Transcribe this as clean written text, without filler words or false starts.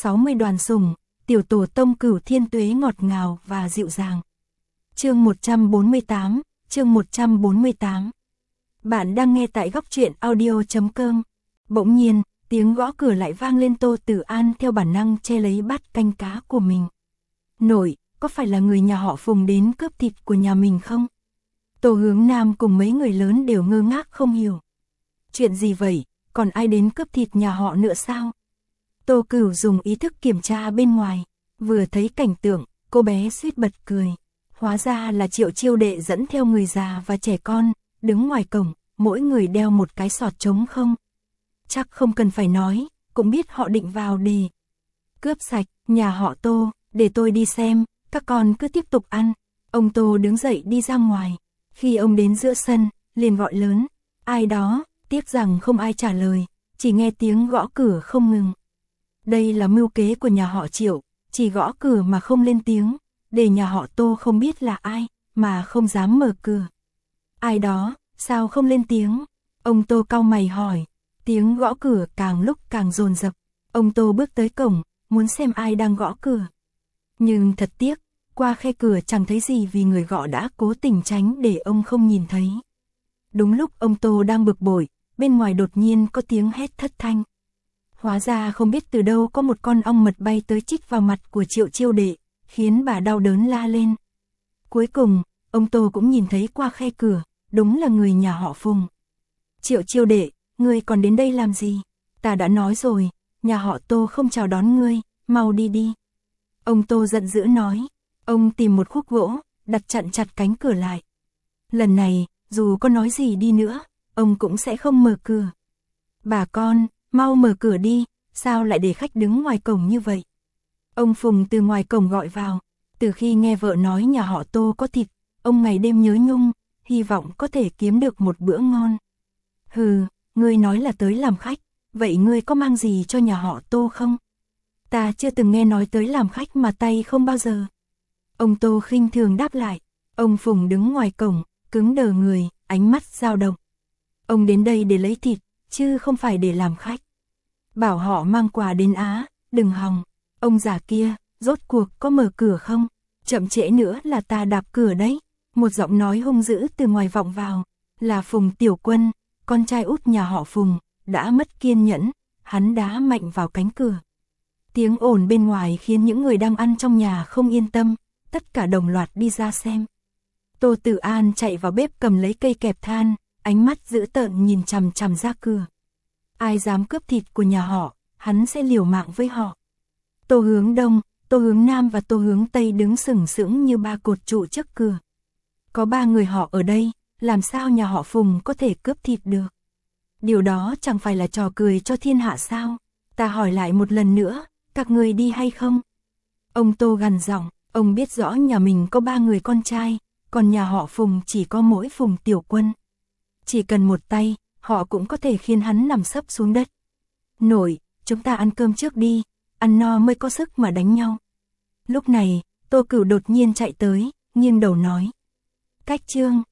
60 đoàn sủng, tiểu tổ tông Cửu Thiên Tuế ngọt ngào và dịu dàng. Chương 148. Bạn đang nghe tại góc truyện audio.com. Bỗng nhiên, tiếng gõ cửa lại vang lên. Tô Tử An theo bản năng che lấy bát canh cá của mình. Nội, có phải là người nhà họ Phùng đến cướp thịt của nhà mình không? Tô Hướng Nam cùng mấy người lớn đều ngơ ngác không hiểu. Chuyện gì vậy, còn ai đến cướp thịt nhà họ nữa sao? Tô Cửu dùng ý thức kiểm tra bên ngoài, vừa thấy cảnh tượng, cô bé suýt bật cười. Hóa ra là Triệu Chiêu Đệ dẫn theo người già và trẻ con, đứng ngoài cổng, mỗi người đeo một cái sọt trống không. Chắc không cần phải nói, cũng biết họ định vào để cướp sạch nhà họ Tô, để tôi đi xem, các con cứ tiếp tục ăn. Ông Tô đứng dậy đi ra ngoài, khi ông đến giữa sân, liền gọi lớn, ai đó, tiếc rằng không ai trả lời, chỉ nghe tiếng gõ cửa không ngừng. Đây là mưu kế của nhà họ Triệu, chỉ gõ cửa mà không lên tiếng, để nhà họ Tô không biết là ai, mà không dám mở cửa. Ai đó, sao không lên tiếng? Ông Tô cau mày hỏi, tiếng gõ cửa càng lúc càng dồn dập. Ông Tô bước tới cổng, muốn xem ai đang gõ cửa. Nhưng thật tiếc, qua khe cửa chẳng thấy gì vì người gõ đã cố tình tránh để ông không nhìn thấy. Đúng lúc ông Tô đang bực bội, bên ngoài đột nhiên có tiếng hét thất thanh. Hóa ra không biết từ đâu có một con ong mật bay tới chích vào mặt của Triệu Chiêu Đệ, khiến bà đau đớn la lên. Cuối cùng, ông Tô cũng nhìn thấy qua khe cửa, đúng là người nhà họ Phùng. Triệu Chiêu Đệ, ngươi còn đến đây làm gì? Ta đã nói rồi, nhà họ Tô không chào đón ngươi, mau đi đi. Ông Tô giận dữ nói, ông tìm một khúc gỗ, đặt chặn chặt cánh cửa lại. Lần này, dù có nói gì đi nữa, ông cũng sẽ không mở cửa. Bà con, mau mở cửa đi, sao lại để khách đứng ngoài cổng như vậy? Ông Phùng từ ngoài cổng gọi vào, từ khi nghe vợ nói nhà họ Tô có thịt, ông ngày đêm nhớ nhung, hy vọng có thể kiếm được một bữa ngon. Hừ, ngươi nói là tới làm khách, vậy ngươi có mang gì cho nhà họ Tô không? Ta chưa từng nghe nói tới làm khách mà tay không bao giờ. Ông Tô khinh thường đáp lại, ông Phùng đứng ngoài cổng, cứng đờ người, ánh mắt dao động. Ông đến đây để lấy thịt, chứ không phải để làm khách. Bảo họ mang quà đến Á, đừng hòng. Ông già kia, rốt cuộc có mở cửa không? Chậm trễ nữa là ta đạp cửa đấy. Một giọng nói hung dữ từ ngoài vọng vào, là Phùng Tiểu Quân, con trai út nhà họ Phùng, đã mất kiên nhẫn, hắn đá mạnh vào cánh cửa. Tiếng ồn bên ngoài khiến những người đang ăn trong nhà không yên tâm, tất cả đồng loạt đi ra xem. Tô Tử An chạy vào bếp cầm lấy cây kẹp than, ánh mắt dữ tợn nhìn chằm chằm ra cửa. Ai dám cướp thịt của nhà họ, hắn sẽ liều mạng với họ. Tô Hướng Đông, Tô Hướng Nam và Tô Hướng Tây đứng sừng sững như ba cột trụ trước cửa. Có ba người họ ở đây, làm sao nhà họ Phùng có thể cướp thịt được? Điều đó chẳng phải là trò cười cho thiên hạ sao? Ta hỏi lại một lần nữa, các người đi hay không? Ông Tô gằn giọng, ông biết rõ nhà mình có ba người con trai, còn nhà họ Phùng chỉ có mỗi Phùng Tiểu Quân. Chỉ cần một tay, họ cũng có thể khiến hắn nằm sấp xuống đất. Nội, chúng ta ăn cơm trước đi, ăn no mới có sức mà đánh nhau. Lúc này, Tô Cửu đột nhiên chạy tới, nghiêng đầu nói. Cách Trương,